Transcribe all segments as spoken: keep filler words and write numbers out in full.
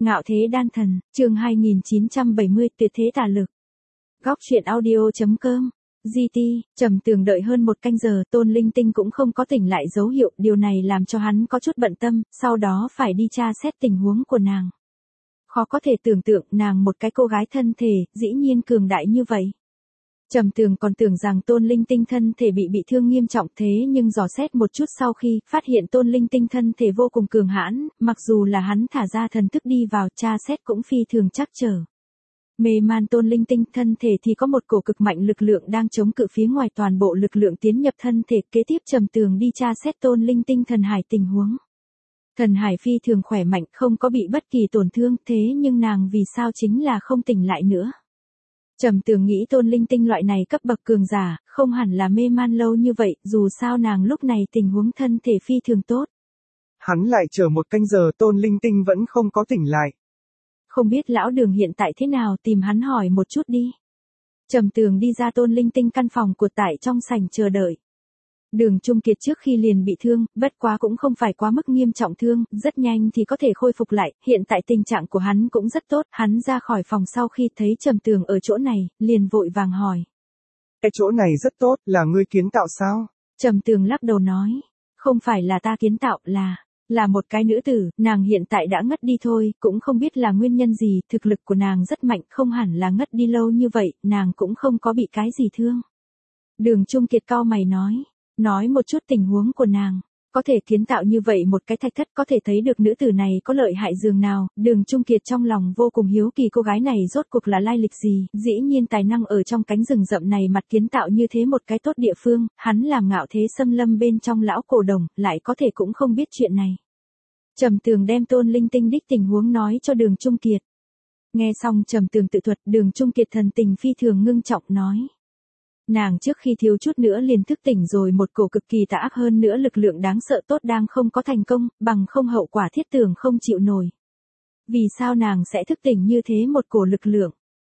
Ngạo thế đan thần, chương hai nghìn chín trăm bảy mươi, tuyệt thế tà lực. Góc truyện audio.com, giê tê, Trầm Tường đợi hơn một canh giờ, Tôn Linh Tinh cũng không có tỉnh lại dấu hiệu, điều này làm cho hắn có chút bận tâm, sau đó phải đi tra xét tình huống của nàng. Khó có thể tưởng tượng nàng một cái cô gái thân thể, dĩ nhiên cường đại như vậy. Trầm Tường còn tưởng rằng Tôn Linh Tinh thân thể bị bị thương nghiêm trọng thế nhưng dò xét một chút sau khi phát hiện Tôn Linh Tinh thân thể vô cùng cường hãn, mặc dù là hắn thả ra thần thức đi vào tra xét cũng phi thường chắc trở. Mê man Tôn Linh Tinh thân thể thì có một cổ cực mạnh lực lượng đang chống cự phía ngoài, toàn bộ lực lượng tiến nhập thân thể. Kế tiếp Trầm Tường đi tra xét Tôn Linh Tinh thần hải tình huống. Thần hải phi thường khỏe mạnh, không có bị bất kỳ tổn thương, thế nhưng nàng vì sao chính là không tỉnh lại nữa. Trầm Tường nghĩ Tôn Linh Tinh loại này cấp bậc cường giả, không hẳn là mê man lâu như vậy, dù sao nàng lúc này tình huống thân thể phi thường tốt. Hắn lại chờ một canh giờ Tôn Linh Tinh vẫn không có tỉnh lại. Không biết lão Đường hiện tại thế nào, tìm hắn hỏi một chút đi. Trầm Tường đi ra Tôn Linh Tinh căn phòng của tại trong sảnh chờ đợi. Đường Trung Kiệt trước khi liền bị thương, bất quá cũng không phải quá mức nghiêm trọng thương, rất nhanh thì có thể khôi phục lại, hiện tại tình trạng của hắn cũng rất tốt, hắn ra khỏi phòng sau khi thấy Trầm Tường ở chỗ này, liền vội vàng hỏi. Cái chỗ này rất tốt, là ngươi kiến tạo sao? Trầm Tường lắc đầu nói, không phải là ta kiến tạo, là, là một cái nữ tử, nàng hiện tại đã ngất đi thôi, cũng không biết là nguyên nhân gì, thực lực của nàng rất mạnh, không hẳn là ngất đi lâu như vậy, nàng cũng không có bị cái gì thương. Đường Trung Kiệt cau mày nói. Nói một chút tình huống của nàng, có thể kiến tạo như vậy một cái thạch thất, có thể thấy được nữ tử này có lợi hại dường nào. Đường Trung Kiệt trong lòng vô cùng hiếu kỳ cô gái này rốt cuộc là lai lịch gì, dĩ nhiên tài năng ở trong cánh rừng rậm này mặt kiến tạo như thế một cái tốt địa phương, hắn làm Ngạo Thế Xâm Lâm bên trong lão cổ đồng, lại có thể cũng không biết chuyện này. Trầm Tường đem Tôn Linh Tinh đích tình huống nói cho Đường Trung Kiệt. Nghe xong Trầm Tường tự thuật, Đường Trung Kiệt thần tình phi thường ngưng trọng nói. Nàng trước khi thiếu chút nữa liền thức tỉnh rồi, một cổ cực kỳ tà ác hơn nữa lực lượng đáng sợ tốt đang không có thành công, bằng không hậu quả thiết tưởng không chịu nổi. Vì sao nàng sẽ thức tỉnh như thế một cổ lực lượng?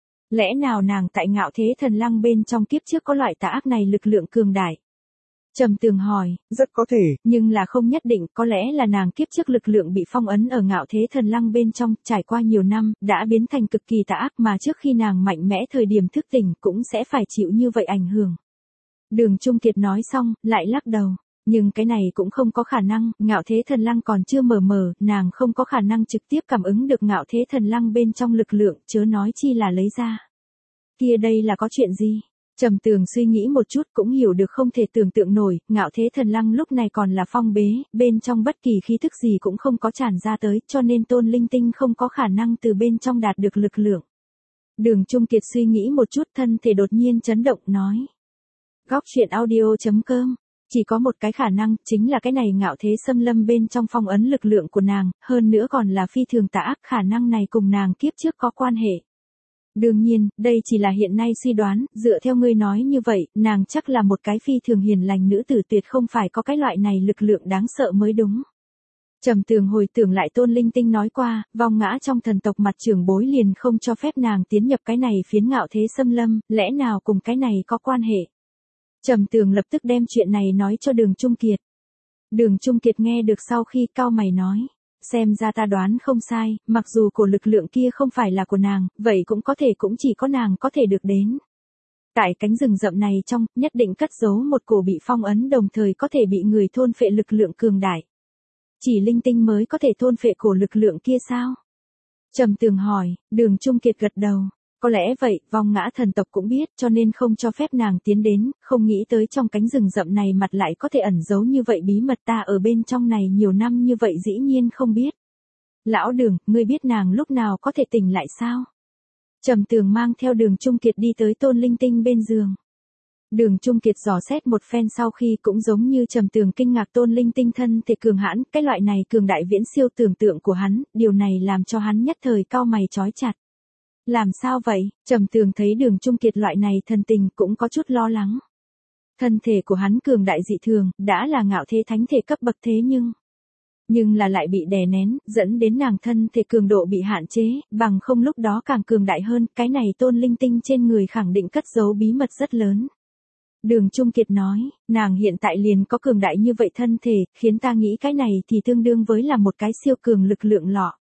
Lẽ nào nàng tại Ngạo Thế Thần Lăng bên trong kiếp trước có loại tà ác này lực lượng cường đại? Trầm Tường hỏi, rất có thể, nhưng là không nhất định, có lẽ là nàng kiếp trước lực lượng bị phong ấn ở Ngạo Thế Thần Lăng bên trong, trải qua nhiều năm, đã biến thành cực kỳ tà ác mà trước khi nàng mạnh mẽ thời điểm thức tỉnh cũng sẽ phải chịu như vậy ảnh hưởng. Đường Trung Kiệt nói xong, lại lắc đầu, nhưng cái này cũng không có khả năng, Ngạo Thế Thần Lăng còn chưa mở mở, nàng không có khả năng trực tiếp cảm ứng được Ngạo Thế Thần Lăng bên trong lực lượng, chớ nói chi là lấy ra. Kia đây là có chuyện gì? Trầm Tường suy nghĩ một chút cũng hiểu được không thể tưởng tượng nổi, Ngạo Thế Thần Lăng lúc này còn là phong bế, bên trong bất kỳ khí thức gì cũng không có tràn ra tới, cho nên Tôn Linh Tinh không có khả năng từ bên trong đạt được lực lượng. Đường Trung Kiệt suy nghĩ một chút, thân thể đột nhiên chấn động nói. Góc truyện audio.com, chỉ có một cái khả năng, chính là cái này Ngạo Thế Xâm Lâm bên trong phong ấn lực lượng của nàng, hơn nữa còn là phi thường tà ác, khả năng này cùng nàng kiếp trước có quan hệ. Đương nhiên, đây chỉ là hiện nay suy đoán, dựa theo ngươi nói như vậy, nàng chắc là một cái phi thường hiền lành nữ tử, tuyệt không phải có cái loại này lực lượng đáng sợ mới đúng. Trầm Tường hồi tưởng lại Tôn Linh Tinh nói qua, vong ngã trong thần tộc mặt trưởng bối liền không cho phép nàng tiến nhập cái này phiến Ngạo Thế Xâm Lâm, lẽ nào cùng cái này có quan hệ. Trầm Tường lập tức đem chuyện này nói cho Đường Trung Kiệt. Đường Trung Kiệt nghe được sau khi cau mày nói. Xem ra ta đoán không sai, mặc dù cổ lực lượng kia không phải là của nàng, vậy cũng có thể cũng chỉ có nàng có thể được đến. Tại cánh rừng rậm này trong, nhất định cất giấu một cổ bị phong ấn đồng thời có thể bị người thôn phệ lực lượng cường đại. Chỉ Linh Tinh mới có thể thôn phệ cổ lực lượng kia sao? Trầm Tường hỏi, Đường Trung Kiệt gật đầu. Có lẽ vậy, vong ngã thần tộc cũng biết cho nên không cho phép nàng tiến đến, không nghĩ tới trong cánh rừng rậm này mặt lại có thể ẩn giấu như vậy bí mật, ta ở bên trong này nhiều năm như vậy dĩ nhiên không biết. Lão Đường, ngươi biết nàng lúc nào có thể tỉnh lại sao? Trầm Tường mang theo Đường Trung Kiệt đi tới Tôn Linh Tinh bên giường. Đường Trung Kiệt dò xét một phen sau khi cũng giống như Trầm Tường kinh ngạc Tôn Linh Tinh thân thể cường hãn, cái loại này cường đại viễn siêu tưởng tượng của hắn, điều này làm cho hắn nhất thời cau mày chói chặt. Làm sao vậy? Trầm Tường thấy Đường Trung Kiệt loại này thần tình cũng có chút lo lắng. Thân thể của hắn cường đại dị thường, đã là Ngạo Thế thánh thể cấp bậc thế nhưng... Nhưng là lại bị đè nén, dẫn đến nàng thân thể cường độ bị hạn chế, bằng không lúc đó càng cường đại hơn, cái này Tôn Linh Tinh trên người khẳng định cất giấu bí mật rất lớn. Đường Trung Kiệt nói, nàng hiện tại liền có cường đại như vậy thân thể, khiến ta nghĩ cái này thì tương đương với là một cái siêu cường lực lượng lọ.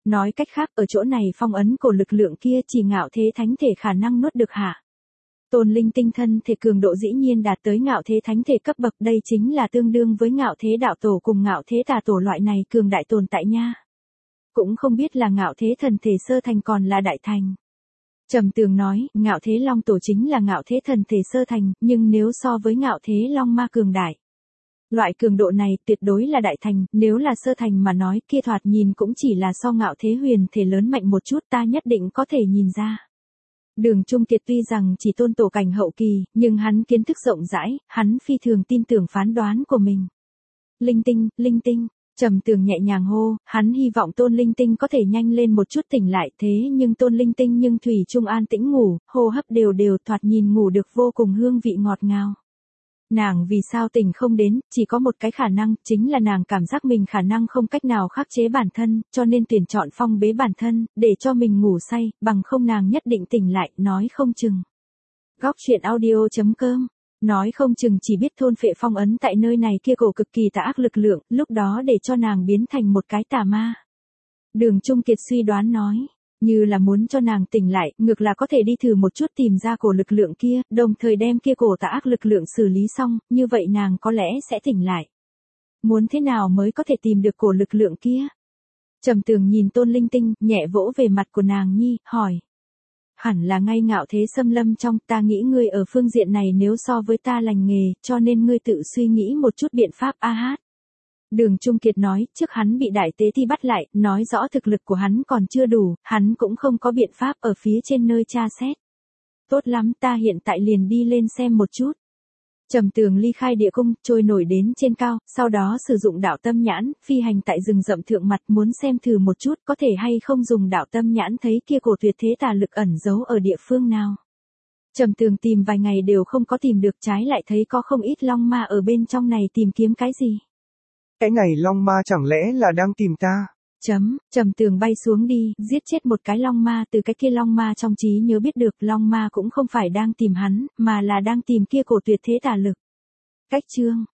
Nói cách khác, ở chỗ này phong ấn cổ lực lượng kia chỉ ngạo thế thánh thể khả năng nuốt được hả? Tôn linh tinh thân thể cường độ dĩ nhiên đạt tới ngạo thế thánh thể cấp bậc, đây chính là tương đương với ngạo thế đạo tổ cùng ngạo thế tà tổ loại này cường đại tồn tại nha. Cũng không biết là ngạo thế thần thể sơ thành còn là đại thành. Trầm Tường nói, ngạo thế long tổ chính là ngạo thế thần thể sơ thành, nhưng nếu so với ngạo thế long ma cường đại. Loại cường độ này tuyệt đối là đại thành, nếu là sơ thành mà nói kia thoạt nhìn cũng chỉ là so ngạo thế huyền thể lớn mạnh một chút, ta nhất định có thể nhìn ra. Đường Trung Kiệt tuy rằng chỉ tôn tổ cảnh hậu kỳ, nhưng hắn kiến thức rộng rãi, hắn phi thường tin tưởng phán đoán của mình. Linh tinh, linh tinh, Trầm Tường nhẹ nhàng hô, hắn hy vọng Tôn Linh Tinh có thể nhanh lên một chút tỉnh lại, thế nhưng Tôn Linh Tinh nhưng thủy chung an tĩnh ngủ, hô hấp đều đều, thoạt nhìn ngủ được vô cùng hương vị ngọt ngào. Nàng vì sao tỉnh không đến, chỉ có một cái khả năng, chính là nàng cảm giác mình khả năng không cách nào khắc chế bản thân, cho nên tuyển chọn phong bế bản thân, để cho mình ngủ say, bằng không nàng nhất định tỉnh lại, nói không chừng. Góc truyện audio chấm com, nói không chừng chỉ biết thôn phệ phong ấn tại nơi này kia cổ cực kỳ tà ác lực lượng, lúc đó để cho nàng biến thành một cái tà ma. Đường Trung Kiệt suy đoán nói. Như là muốn cho nàng tỉnh lại, ngược là có thể đi thử một chút tìm ra cổ lực lượng kia, đồng thời đem kia cổ tà ác lực lượng xử lý xong, như vậy nàng có lẽ sẽ tỉnh lại. Muốn thế nào mới có thể tìm được cổ lực lượng kia? Trầm Tường nhìn Tôn Linh Tinh, nhẹ vỗ về mặt của nàng nhi, hỏi. Hẳn là ngay ngạo thế xâm lâm trong, ta nghĩ ngươi ở phương diện này nếu so với ta lành nghề, cho nên ngươi tự suy nghĩ một chút biện pháp a hát. Đường Trung Kiệt nói, trước hắn bị đại tế thi bắt lại, nói rõ thực lực của hắn còn chưa đủ, hắn cũng không có biện pháp ở phía trên nơi tra xét. Tốt lắm, ta hiện tại liền đi lên xem một chút. Trầm Tường ly khai địa cung, trôi nổi đến trên cao, sau đó sử dụng đạo tâm nhãn, phi hành tại rừng rậm thượng mặt, muốn xem thử một chút có thể hay không dùng đạo tâm nhãn thấy kia cổ tuyệt thế tà lực ẩn giấu ở địa phương nào. Trầm Tường tìm vài ngày đều không có tìm được, trái lại thấy có không ít long ma ở bên trong này tìm kiếm cái gì. Cái này long ma chẳng lẽ là đang tìm ta? Chấm, Trầm Tường bay xuống đi, giết chết một cái long ma, từ cái kia long ma trong trí nhớ biết được long ma cũng không phải đang tìm hắn, mà là đang tìm kia cổ tuyệt thế tà lực. Cách chương